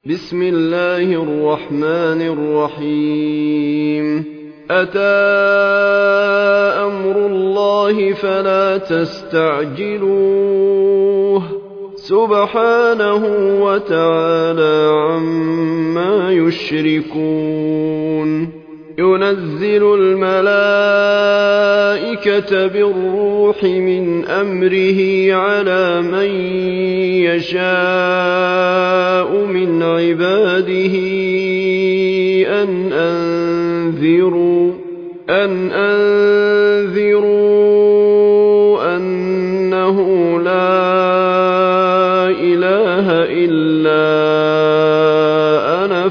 بسم الله الرحمن الرحيم أتى أمر الله فلا تستعجلوه سبحانه وتعالى عما يشركون ينزل الملائكة بالروح من أمره على من يشاء من عباده أن أنذروا أنه لا إله إلا أنا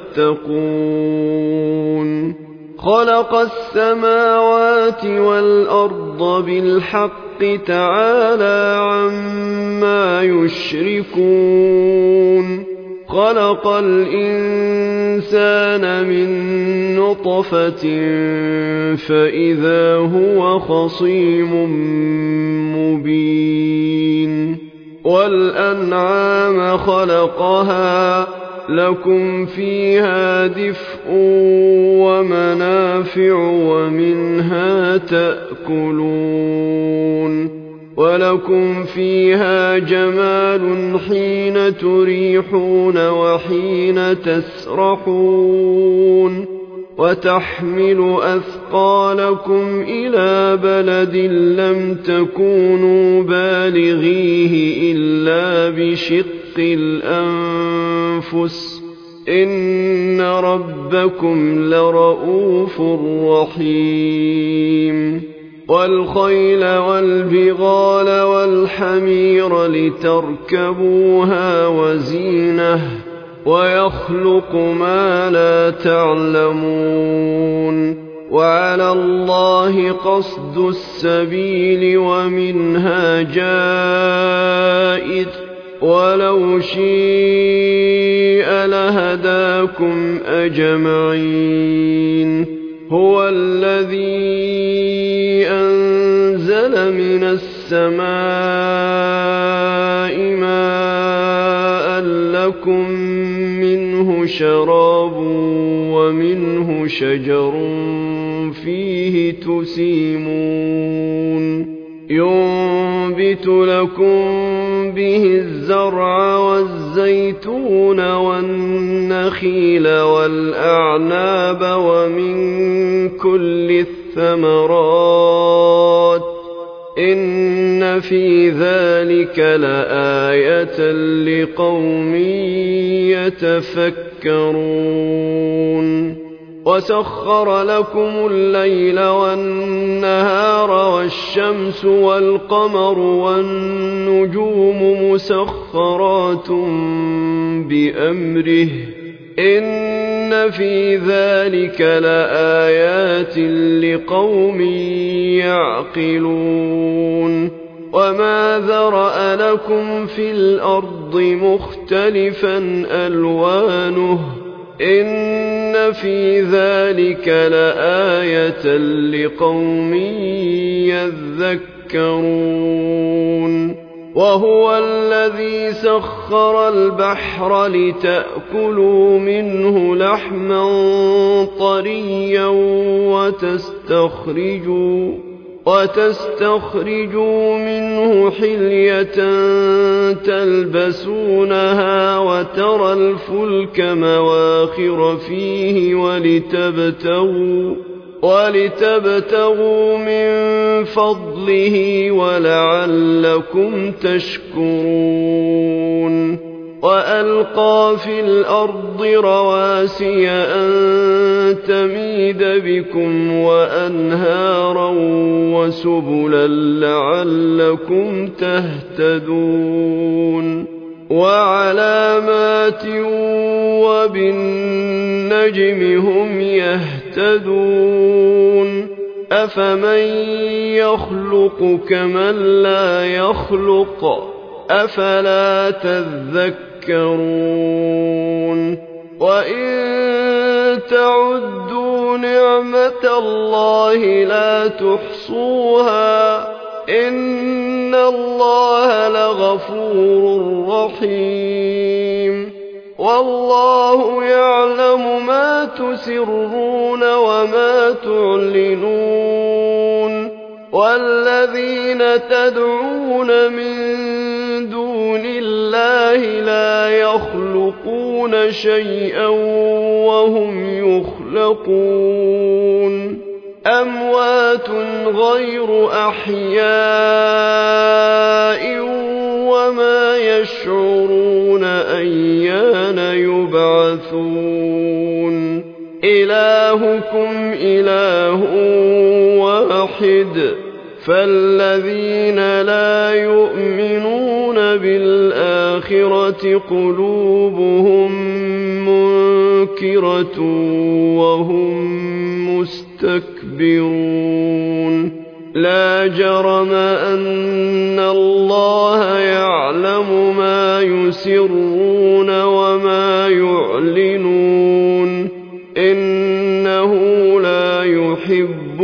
فاتقون خلق السماوات والأرض بالحق تعالى عما يشركون خلق الإنسان من نطفة فإذا هو خصيم مبين والأنعام خلقها لكم فيها دفء ومنافع ومنها تأكلون ولكم فيها جمال حين تريحون وحين تسرحون وتحمل أثقالكم إلى بلد لم تكونوا بالغيه إلا بشق الأنفس إن ربكم لرؤوف رحيم والخيل والبغال والحمير لتركبوها وزينة ويخلق ما لا تعلمون وعلى الله قصد السبيل ومنها جائر ولو شيء لهداكم أجمعين هو الذي أنزل من السماء ماء لكم منه شراب ومنه شجر فيه تسيمون ينبت لكم به الزرع والزيتون والنخيل والأعناب ومن كل الثمرات إن في ذلك لآية لقوم يتفكرون وسخر لكم الليل والنهار والشمس والقمر والنجوم مسخرات بأمره إن في ذلك لآيات لقوم يعقلون وما ذرأ لكم في الأرض مختلفا ألوانه إن في ذلك لآية لقوم يذكرون وهو الذي سخر البحر لتأكلوا منه لحما طريا وتستخرجوا منه حلية تلبسونها وترى الفلك مواخر فيه ولتبتغوا من فضله ولعلكم تشكرون وألقى في الأرض رواسي أن تميد بكم وأنهارا وسبلا لعلكم تهتدون وعلامات وبالنجم هم يهتدون أفمن يخلق كمن لا يخلق أفلا تذكرون وإن تعدوا نعمة الله لا تحصوها إن الله لغفور رحيم والله يعلم ما تسرون وما تعلنون والذين تدعون من دون الله لا يخلقون شيئا وهم يخلقون أموات غير أحياء وما يشعرون أيان يبعثون إلهكم إله واحد فالذين لا يؤمنون بالآخرة قلوبهم منكرة وهم مستكبرون لا جرم أن الله يعلم ما يسرون وما يعلنون إنه لا يحب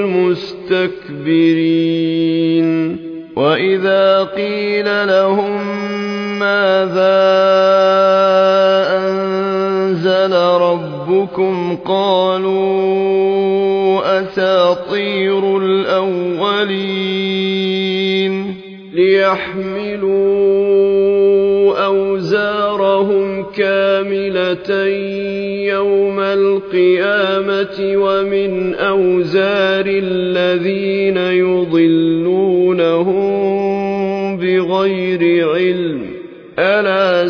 المستكبرين وإذا قيل لهم ماذا أنزل ربكم قالوا أساطير الأولين ليحملوا أوزارهم كاملة يوم القيامة ومن أوزار الذين يضلونهم بغير علم ألا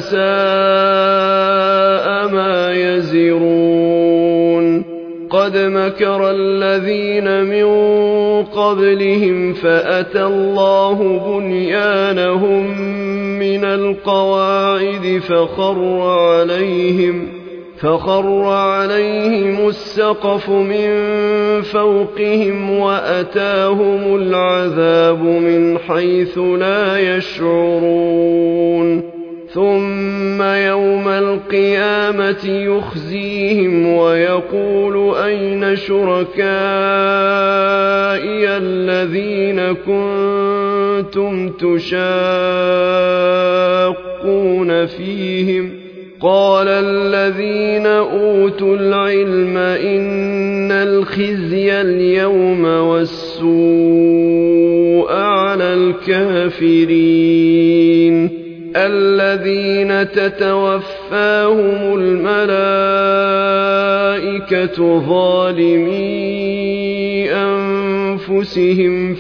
ساء ما يزرون قد مكر الذين من قبلهم فأتى الله بنيانهم من القواعد فخر عليهم السقف من فوقهم وأتاهم العذاب من حيث لا يشعرون ثم يوم القيامة يخزيهم ويقول أين شركائي الذين كنتم تشاقون فيهم قال الذين أوتوا العلم إن الخزي اليوم والسوء على الكافرين الذين تتوفاهم الملائكة ظالمي أنفسهم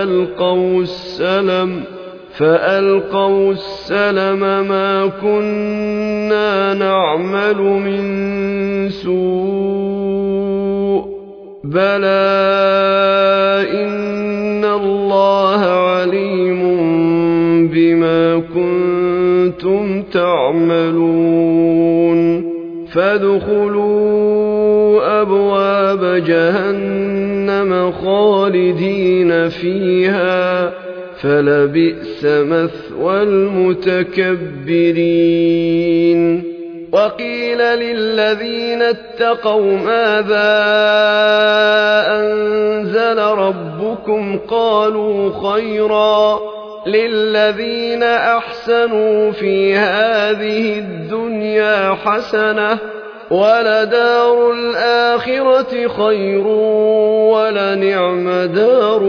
فألقوا السلم ما كنا نعمل من سوء بلى إن الله عليم بما كنتم تعملون فادخلوا أبواب جهنم خالدين فيها فلبئس مثوى المتكبرين وقيل للذين اتقوا ماذا أنزل ربكم قالوا خيرا للذين أحسنوا في هذه الدنيا حسنة ولدار الآخرة خير ولنعم دار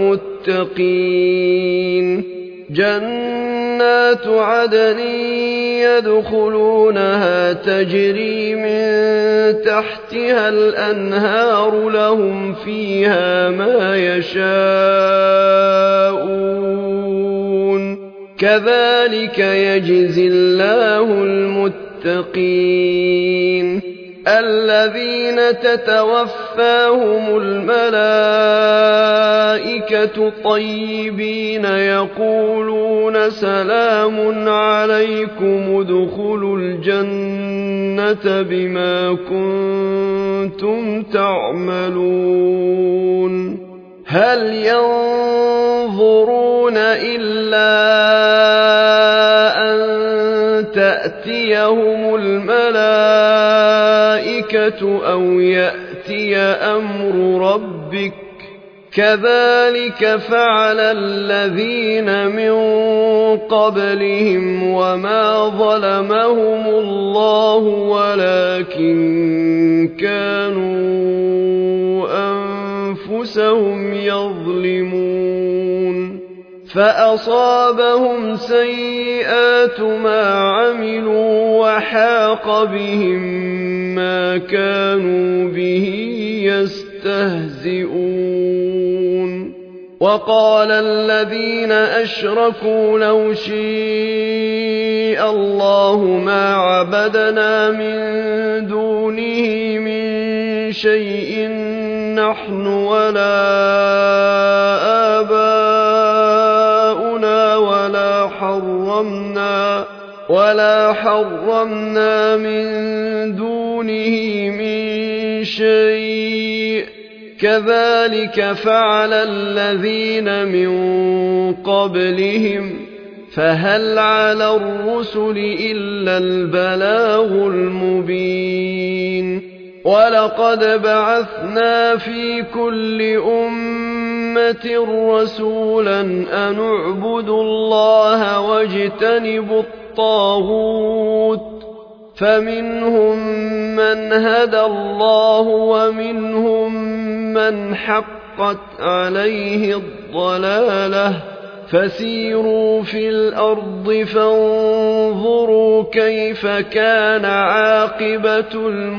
المتقين جنات عدن يدخلونها تجري من تحتها الأنهار لهم فيها ما يشاءون كذلك يجزي الله المتقين الذين تتوفاهم الملائكة طيبين يقولون سلام عليكم ادخلوا الجنة بما كنتم تعملون هل ينظرون إلا أن تأتيهم الملائكة أو يأتي أمر ربك كذلك فعل الذين من قبلهم وما ظلمهم الله ولكن كانوا أنفسهم يظلمون فأصابهم سيئات ما عملوا وحاق بهم ما كانوا به يستهزئون وقال الذين أشركوا لو شاء الله ما عبدنا من دونه من شيء نحن ولا آباؤنا ولا حرمنا من دونه من شيء كذلك فعل الذين من قبلهم فهل على الرسل إلا البلاغ المبين ولقد بعثنا في كل أمة رسولا أن اعبدوا الله واجتنبوا الطاغوت فمنهم من هدى الله ومنهم من حقت عليه الضلالة فسيروا في الأرض فانظروا كيف كان عاقبة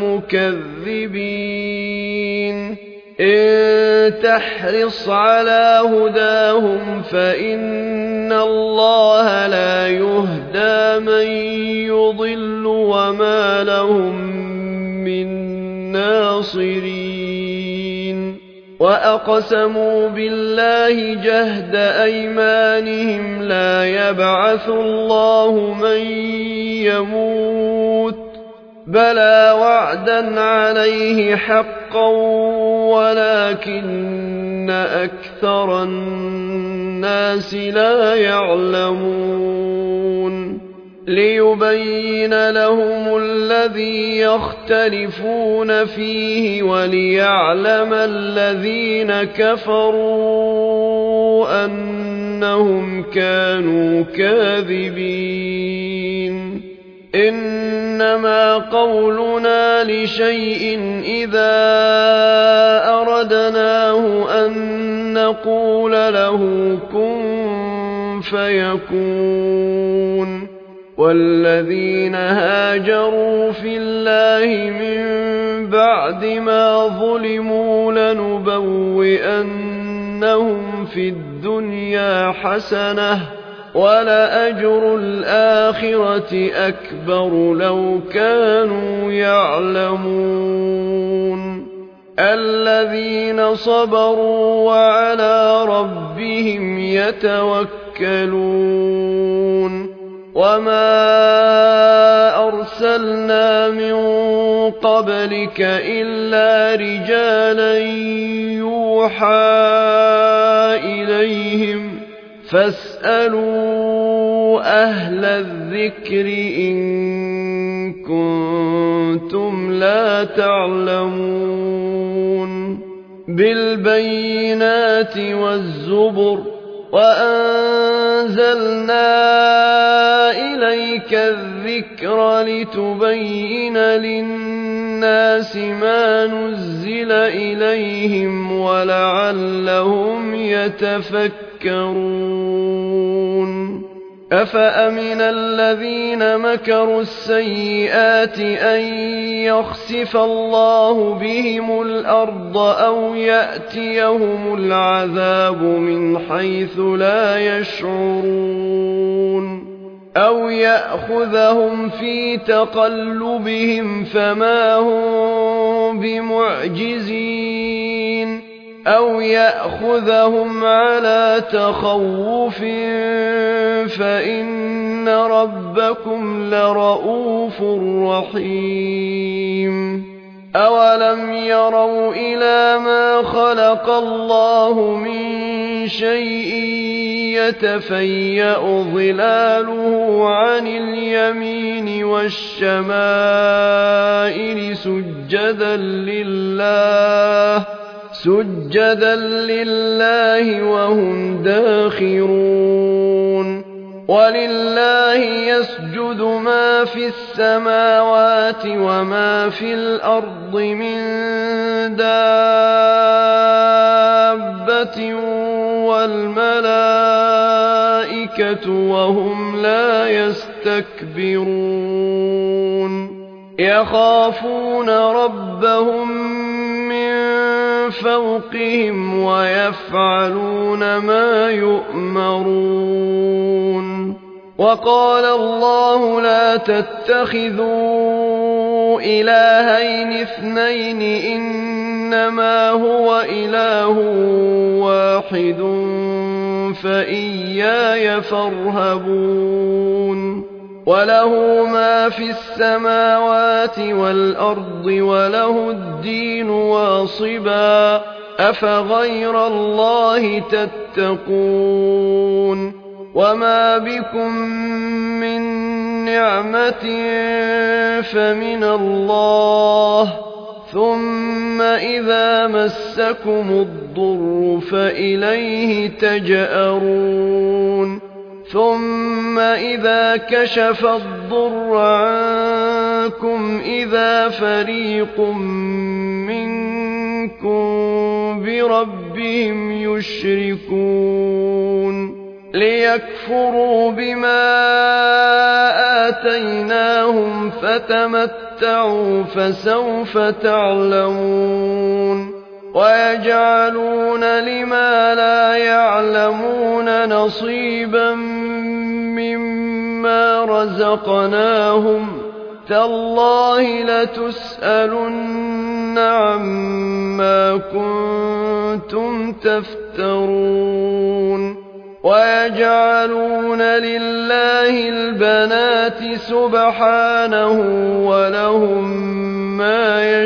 المكذبين إن تحرص على هداهم فإن الله لا يهدى من يضل وما لهم من ناصرين وأقسموا بالله جهد أيمانهم لا يبعث الله من يموت بلى وعدا عليه حقا ولكن أكثر الناس لا يعلمون ليبين لهم الذي يختلفون فيه وليعلم الذين كفروا أنهم كانوا كاذبين إنما قولنا لشيء إذا أردناه أن نقول له كن فيكون والذين هاجروا في الله من بعد ما ظلموا لنبوئنهم في الدنيا حسنة ولأجر الآخرة أكبر لو كانوا يعلمون الذين صبروا وعلى ربهم يتوكلون وما أرسلنا من قبلك إلا رجالا يوحى إليهم فاسألوا أهل الذكر إن كنتم لا تعلمون بالبينات والزبر وأنزلنا إليك الذكر لتبين للناس ما نزل إليهم ولعلهم يتفكرون أفأمن الذين مكروا السيئات أن يخسف الله بهم الأرض أو يأتيهم العذاب من حيث لا يشعرون أو يأخذهم في تقلبهم فما هم بمعجزين أو يأخذهم على تخوف فإن ربكم لرؤوف رحيم أولم يروا إلى ما خلق الله من شيء يتفيأ ظلاله عن اليمين والشمائل سجدا لله وهم داخرون ولله يسجد ما في السماوات وما في الأرض من دابة والملائكة وهم لا يستكبرون يخافون ربهم من فوقهم ويفعلون ما يؤمرون وقال الله لا تتخذوا إلهين اثنين إنما هو إله واحد فإياي فارهبون وله ما في السماوات والأرض وله الدين واصبا أفغير الله تتقون وما بكم من نعمة فمن الله ثم إذا مسكم الضر فإليه تجأرون ثم إذا كشف الضر عنكم إذا فريق منكم بربهم يشركون ليكفروا بما آتيناهم فتمتعوا فسوف تعلمون ويجعلون لما لا يعلمون نصيبا مما رزقناهم تالله لتسألن عما كنتم تفترون ويجعلون لله البنات سبحانه ولهم ما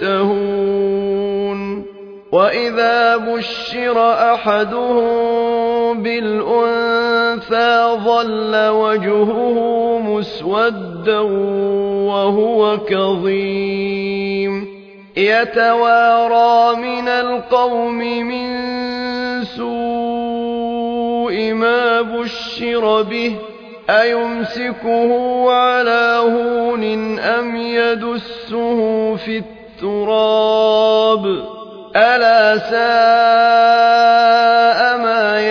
يشتهون وإذا بشر أحدهم بالأنثى ظل وجهه مسودا وهو كظيم يتوارى من القوم من سوء ما بشر به أيمسكه على هون أم يدسه في التراب ألا ساء ما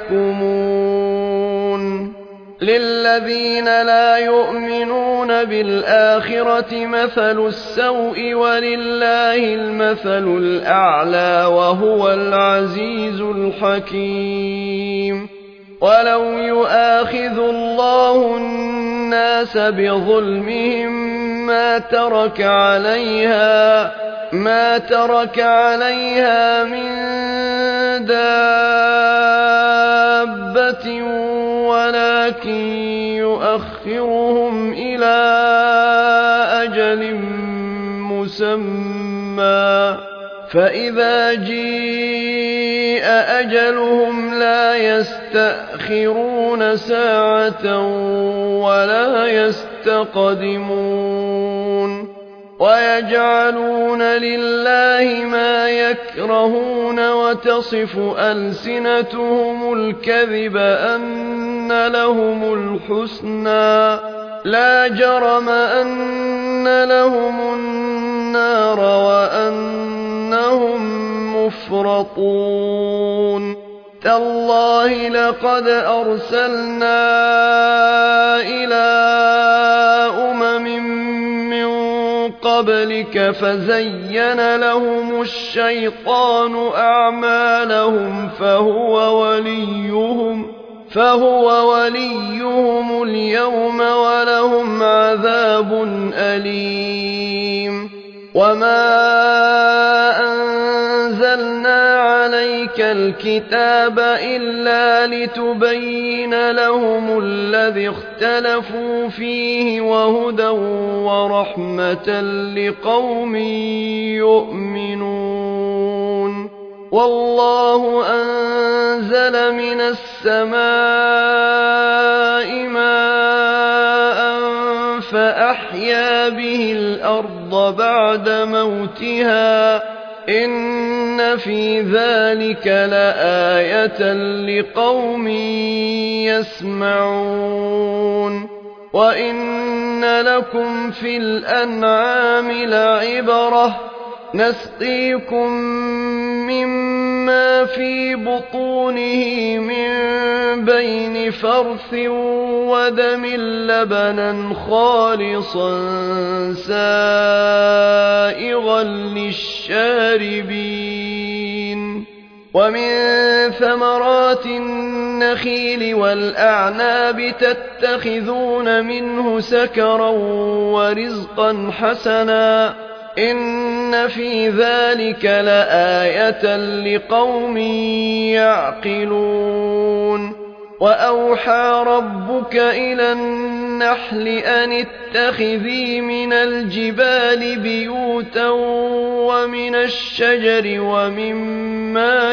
يحكمون للذين لا يؤمنون بالآخرة مثل السوء ولله المثل الأعلى وهو العزيز الحكيم ولو يؤاخذ الله الناس بظلمهم ما ترك عليها من دابة ولكن يؤخرهم إلى أجل مسمى فإذا جيء أجلهم لا يستأخرون ساعة ولا يستقدمون ويجعلون لله ما يكرهون وتصف ألسنتهم الكذب أن لهم الحسنى لا جرم أن لهم النار وأنهم مفرطون تالله لقد أرسلنا إلى أمم قبلك فزين لهم الشيطان أعمالهم فهو وليهم اليوم ولهم عذاب أليم وما أنزلنا عليك الكتاب إلا لتبين لهم الذي اختلفوا فيه وهدى ورحمة لقوم يؤمنون والله أنزل من السماء ماء فأحيا به الأرض بعد موتها إن في ذلك لآية لقوم يسمعون وإن لكم في الأنعام لعبرة نسقيكم مما في بطونه من بين فرث ودم لبنا خالصا سائغا للشاربين ومن ثمرات النخيل والأعناب تتخذون منه سكرا ورزقا حسنا إن في ذلك لآية لقوم يعقلون وأوحى ربك إلى النحل أن اتخذي من الجبال بيوتا ومن الشجر ومما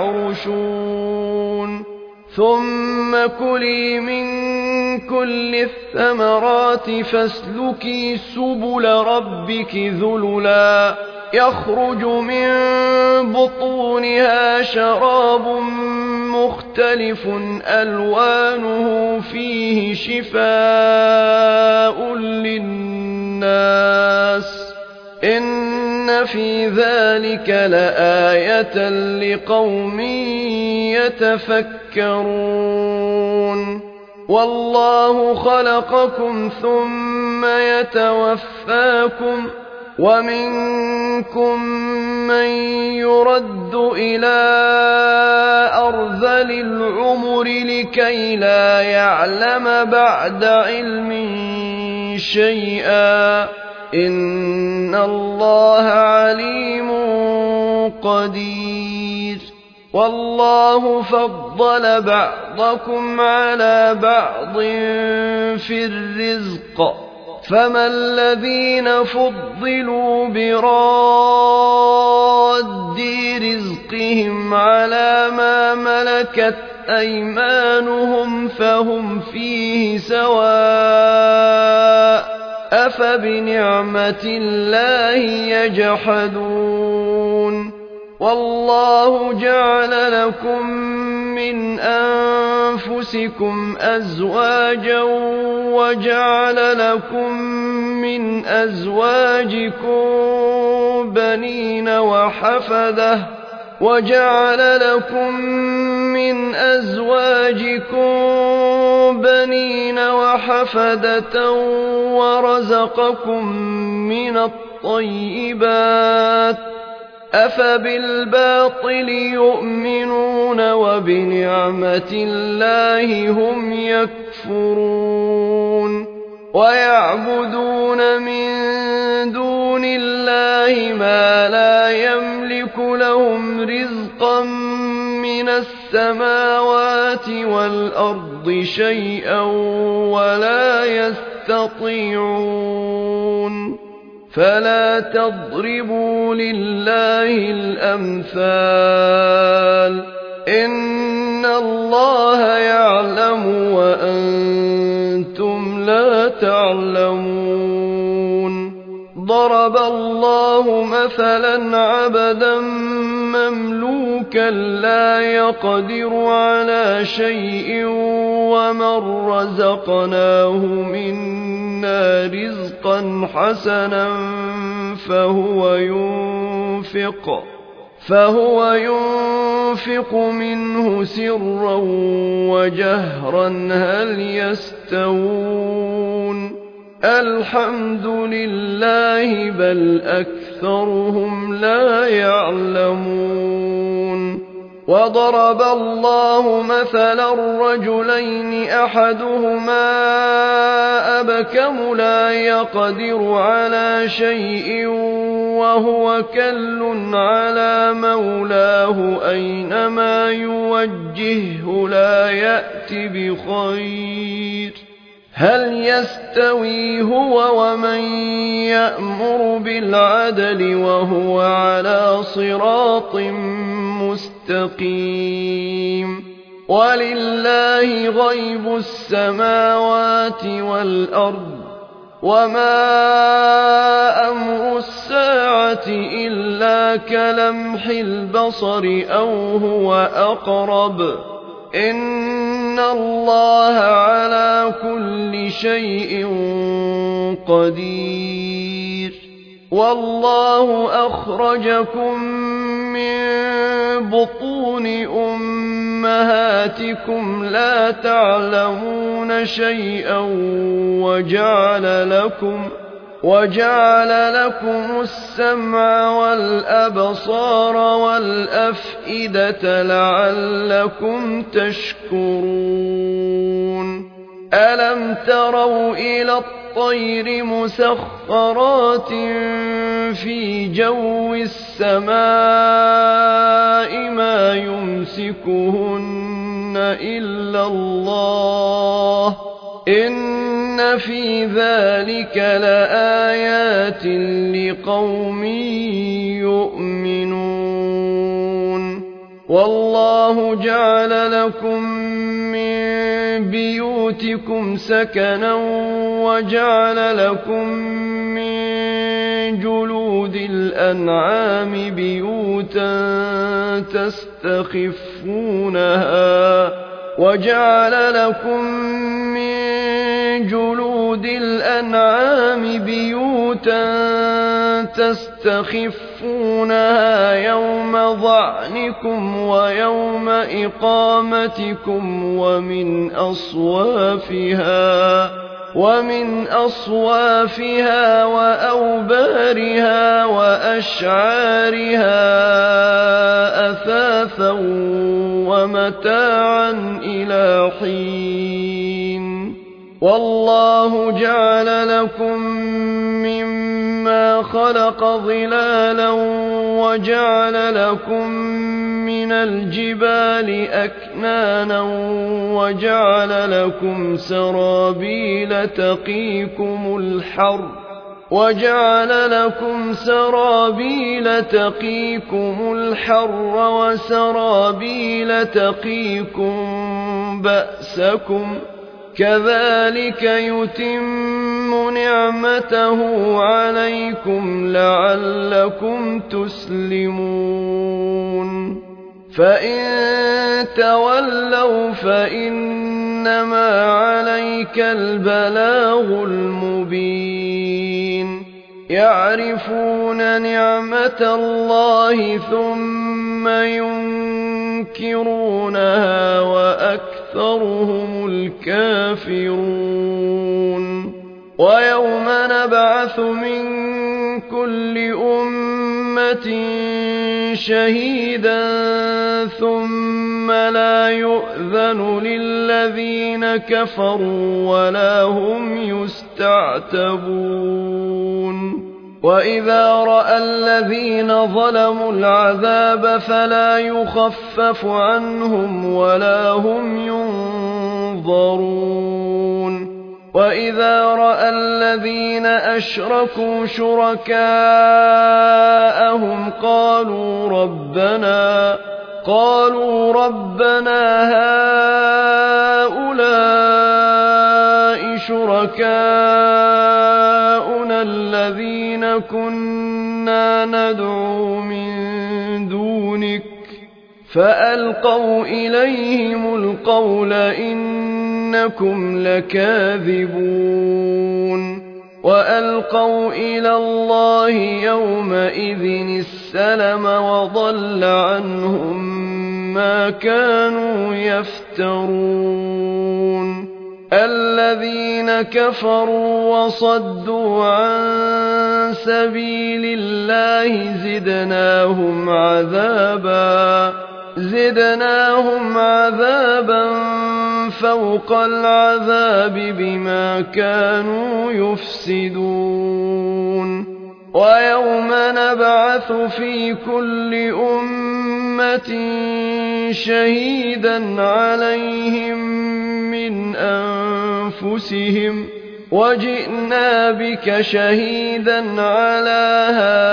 يعرشون ثم كلي من كل الثمرات فاسلكي سبل ربك ذللا يخرج من بطونها شراب مختلف ألوانه فيه شفاء للناس إن في ذلك لآية لقوم يتفكرون والله خلقكم ثم يتوفاكم ومنكم من يرد إلى أرذل العمر لكي لا يعلم بعد علم شيئا إن الله عليم قدير والله فضل بعضكم على بعض في الرزق فما الذين فضلوا براد رزقهم على ما ملكت أيمانهم فهم فيه سواء أفبنعمة الله يجحدون والله جعل لكم من أنفسكم أزواجا وجعل لكم من أزواجكم بنين وحفدة ورزقكم من الطيبات أفبالباطل يؤمنون وبنعمة الله هم يكفرون ويعبدون من دون الله ما لا يملك لهم رزقا من السماوات والأرض شيئا ولا يستطيعون فلا تضربوا لله الأمثال إن الله يعلم وأنتم لا تعلمون ضرب الله مثلا عبدا مملوكا لا يقدر على شيء ومن رزقناه منا رزقا حسنا فهو ينفق منه سرا وجهرا هل يستوون الحمد لله بل أكثرهم لا يعلمون وضرب الله مثلا رجلين أحدهما أبكم لا يقدر على شيء وهو كل على مولاه أينما يوجهه لا يأتي بخير هل يستوي هو ومن يأمر بالعدل وهو على صراط مستقيم ولله غيب السماوات والأرض وما أمر الساعة إلا إلا كلمح البصر أو هو أقرب إن الله على كل شيء قدير والله أخرجكم من بطون أمهاتكم لا تعلمون شيئا وجعل لكم السمع والأبصار والأفئدة لعلكم تشكرون ألم تروا إلى الطير مسخرات في جو السماء ما يمسكهن إلا الله إن في ذلك لآيات لقوم يؤمنون والله جعل لكم من بيوتكم سكنا وجعل لكم من جلود الأنعام بيوتا تستخفونها يوم ظعنكم ويوم إقامتكم ومن أصوافها وأوبارها وأشعارها أثاثا ومتاعا إلى حين والله جعل لكم مما خلق ظلالا وجعل لكم من الجبال أكنانا وجعل لكم سرابيل تقيكم الحر وسرابيل تقيكم بأسكم كذلك يتم نعمته عليكم لعلكم تسلمون فإن تولوا فإنما عليك البلاغ المبين يعرفون نعمة الله ثم ينكرونها وأكثرهم الكافرون ويوم نبعث من كل أمة شهيدا ثم لا يؤذن للذين كفروا ولا هم يستعتبون وإذا رأى الذين ظلموا العذاب فلا يخفف عنهم ولا هم ينظرون وإذا رأى الذين أشركوا شركاءهم قالوا ربنا هؤلاء شركاؤنا الذين كنا ندعو من دونك فألقوا إليهم القول إنكم لكاذبون وألقوا إلى الله يومئذ السلم وضل عنهم ما كانوا يفترون الذين كفروا وصدوا عن سبيل الله زدناهم عذابا فوق العذاب بما كانوا يفسدون ويوم نبعث في كل أمة شهيدا عليهم من أنفسهم وجئنا بك شهيدا على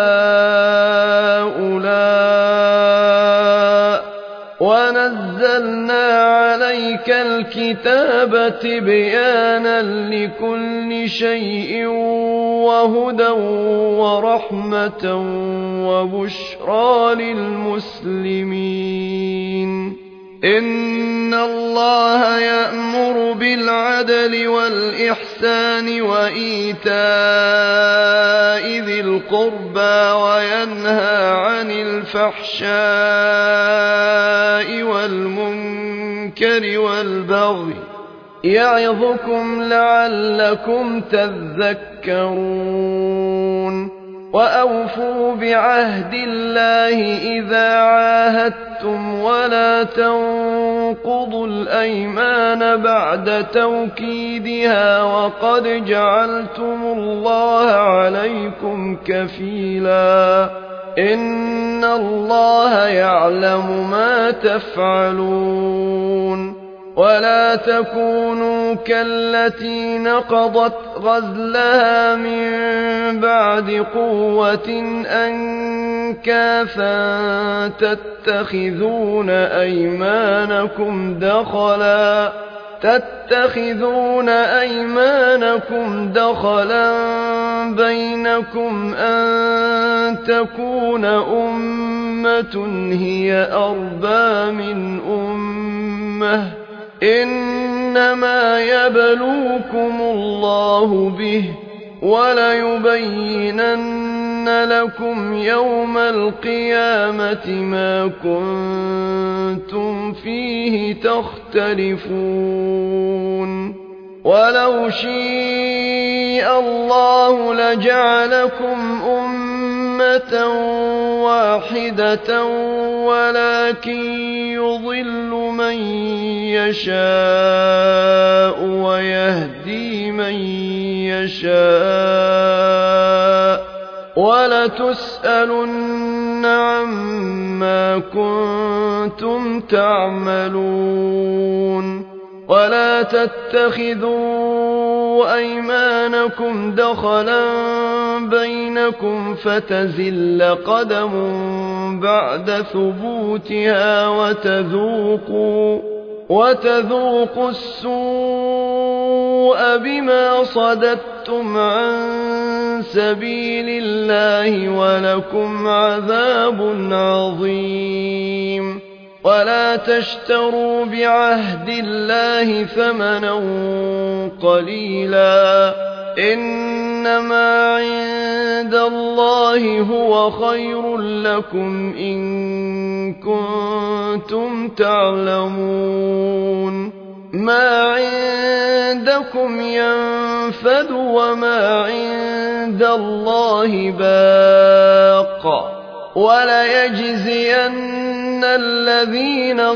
هؤلاء ونزلنا عليك الكتاب تبيانا لكل شيء وهدى ورحمة وبشرى للمسلمين. إن الله يأمر بالعدل والإحسان وإيتاء ذي القربى وينهى عن الفحشاء والمنكر والبغي يعظكم لعلكم تذكرون. وأوفوا بعهد الله إذا عاهدتم ولا تنقضوا الأيمان بعد توكيدها وقد جعلتم الله عليكم كفيلا إن الله يعلم ما تفعلون. ولا تكونوا كالتي نقضت غزلها من بعد قوة أنكاثا تتخذون أيمانكم دخلا بينكم أن تكون أمة هي أربى من أمة إنما يبلوكم الله به وليبينن لكم يوم القيامة ما كنتم فيه تختلفون. ولو شاء الله لجعلكم أمة واحدة ولكن يضل من يشاء ويهدي من يشاء ولتسألن عما كنتم تعملون. ولا تتخذوا أيمانكم دخلا بينكم فتزل قدم بعد ثبوتها وتذوقوا السوء بما صددتم عن سبيل الله ولكم عذاب عظيم. ولا تشتروا بعهد الله ثمنا قليلا إنما عند الله هو خير لكم إن كنتم تعلمون. ما عندكم ينفد وما عند الله باق وليجزين الذين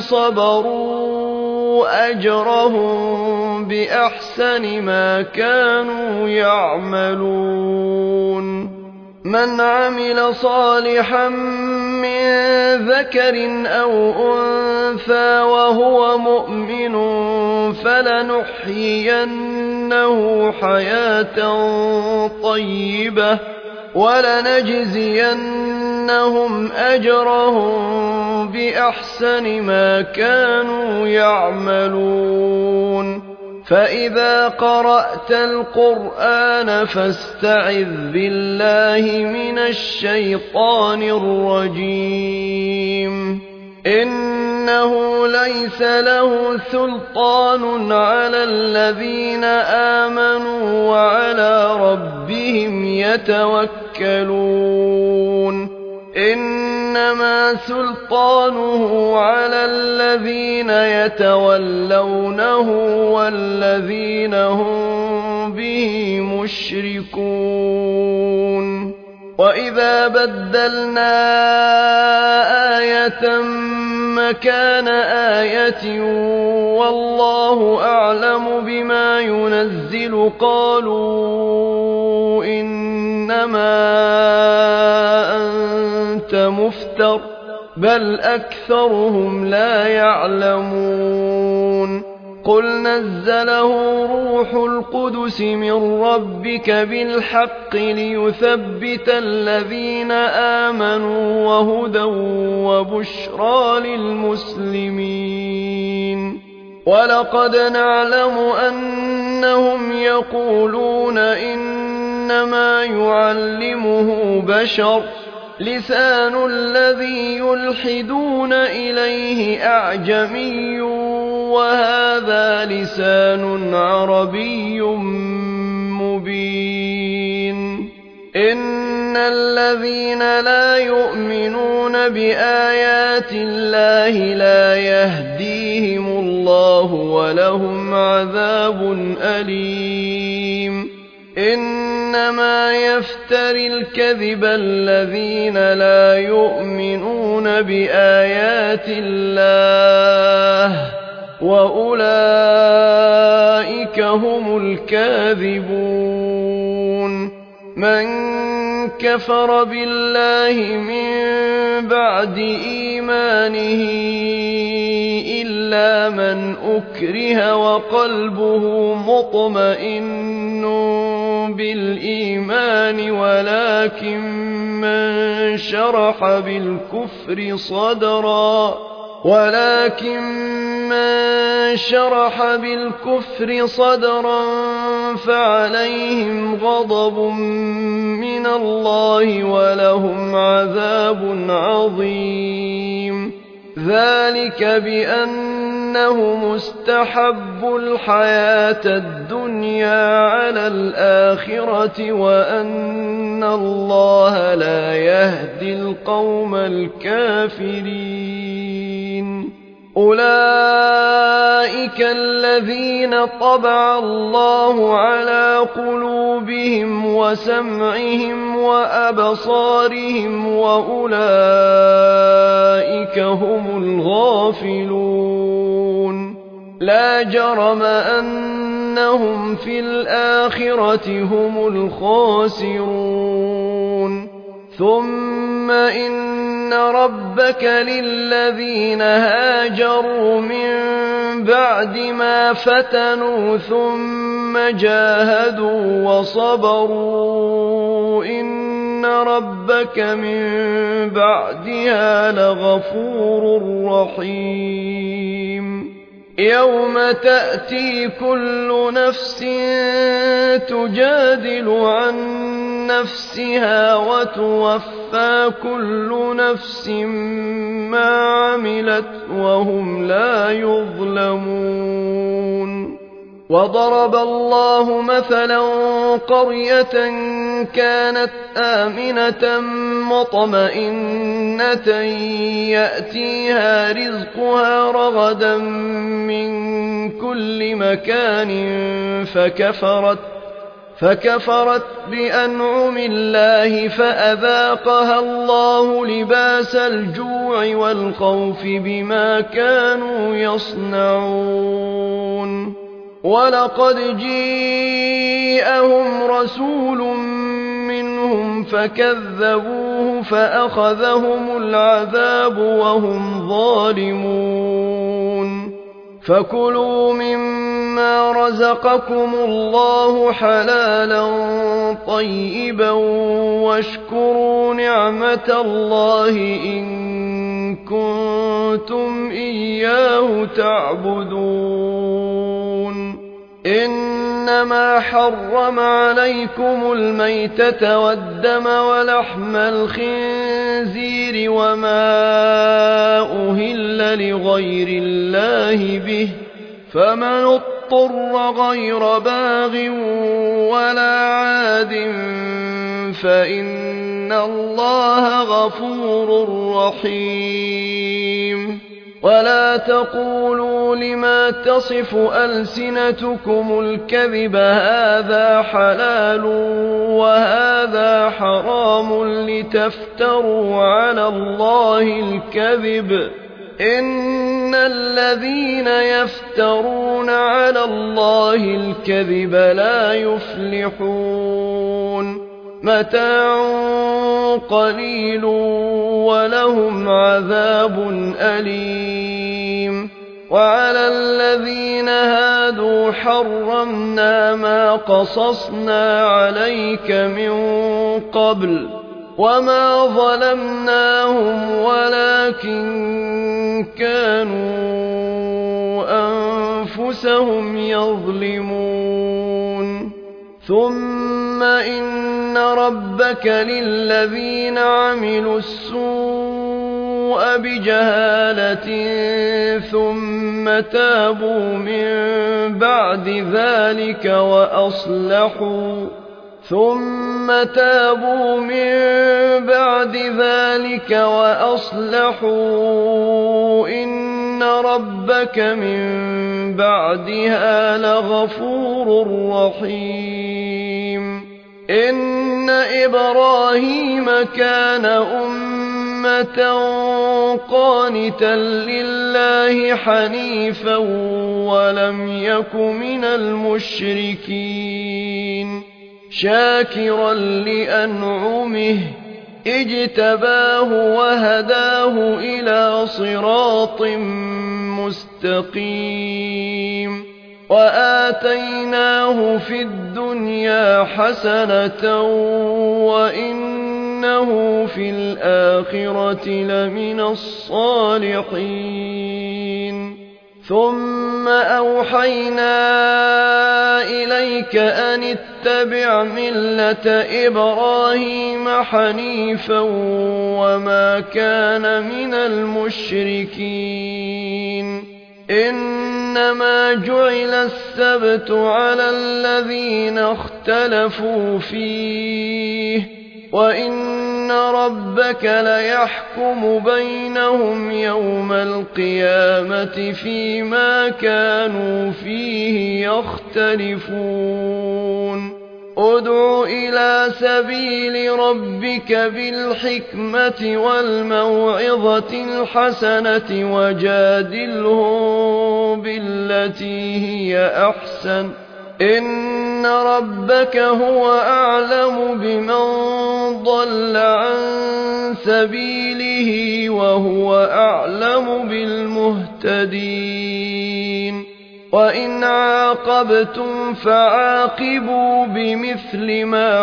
صبروا أجرهم بأحسن ما كانوا يعملون. من عمل صالحا من ذكر أو أنثى وهو مؤمن فلنحيينه حياة طيبة ولنجزينهم أجرهم بأحسن ما كانوا يعملون. فإذا قرأت القرآن فاستعذ بالله من الشيطان الرجيم. إنه ليس له سلطان على الذين آمنوا وعلى ربهم يتوكلون. إنما سلطانه على الذين يتولونه والذين هم به مشركون. وإذا بدلنا آية مكان آية والله أعلم بما ينزل قالوا إنما أنت مفتر بل أكثرهم لا يعلمون. قل نزله روح القدس من ربك بالحق ليثبت الذين آمنوا وهدى وبشرى للمسلمين. ولقد نعلم أنهم يقولون إن إنما يعلمه بشر لسان الذي يلحدون إليه أعجمي وهذا لسان عربي مبين إن الذين لا يؤمنون بآيات الله لا يهديهم الله ولهم عذاب أليم إنما يفتري الكذب الذين لا يؤمنون بآيات الله وأولئك هم الكاذبون من كفر بالله من بعد إيمانه إلا من أكره وقلبه مطمئن بالإيمان ولكن من شرح بالكفر صدرا فعليهم غضب من الله ولهم عذاب عظيم ذلك بأنهم استحبوا الحياة الدنيا على الآخرة وأن الله لا يهدي القوم الكافرين أولئك الذين طبع الله على قلوبهم وسمعهم وأبصارهم وأولئك هم الغافلون لا جرم أنهم في الآخرة هم الخاسرون ثم إن ربك للذين هاجروا من بعد ما فتنوا ثم جاهدوا وصبروا إن ربك من بعدها لغفور رحيم يوم تأتي كل نفس تجادل عن نفسها وتوفى كل نفس ما عملت وهم لا يظلمون وضرب الله مثلا قرية كانت آمنة مطمئنة يأتيها رزقها رغدا من كل مكان فكفرت بأنعم الله فأذاقها الله لباس الجوع والخوف بما كانوا يصنعون ولقد جاءهم رسول منهم فكذبوه فأخذهم العذاب وهم ظالمون فكلوا مما رزقكم الله حلالا طيبا واشكروا نعمة الله إن كنتم إياه تعبدون إنما حرم عليكم الميتة والدم ولحم الخنزير وما أهل لغير الله به فمن اضطر غير باغ ولا عاد فإن الله غفور رحيم ولا تقولوا لما تصف ألسنتكم الكذب هذا حلال وهذا حرام لتفتروا على الله الكذب إن الذين يفترون على الله الكذب لا يفلحون متاع قليل ولهم عذاب أليم وعلى الذين هادوا حرمنا ما قصصنا عليك من قبل وما ظلمناهم ولكن كانوا أنفسهم يظلمون ثم إن ربك للذين عملوا السوء بجهالة ثم تابوا من بعد ذلك وأصلحوا إن ربك من بعدها لغفور رحيم إن إبراهيم كان أمة قانتا لله حنيفا ولم يك من المشركين شاكرا لأنعمه اجتباه وهداه إلى صراط مستقيم وآتيناه في الدنيا حسنة وإنه في الآخرة لمن الصالحين ثم أوحينا إليك أن اتبع ملة إبراهيم حنيفا وما كان من المشركين إنما جعل السبت على الذين اختلفوا فيه وإن ربك ليحكم بينهم يوم القيامة فيما كانوا فيه يختلفون ادع إلى سبيل ربك بالحكمة والموعظة الحسنة وجادلهم بالتي هي أحسن إن ربك هو أعلم بمن ضل عن سبيله وهو أعلم بالمهتدين وإن عاقبتم فعاقبوا بمثل ما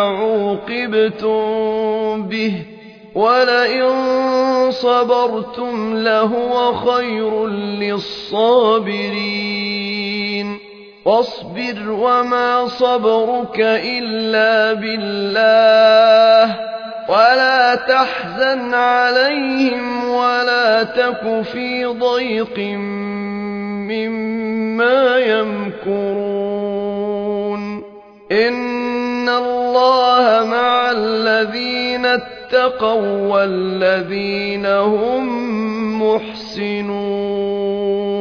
عوقبتم به ولئن صبرتم لهو خير للصابرين واصبر وما صبرك إلا بالله ولا تحزن عليهم ولا تك في ضيق مما يمكرون إن الله مع الذين اتقوا والذين هم محسنون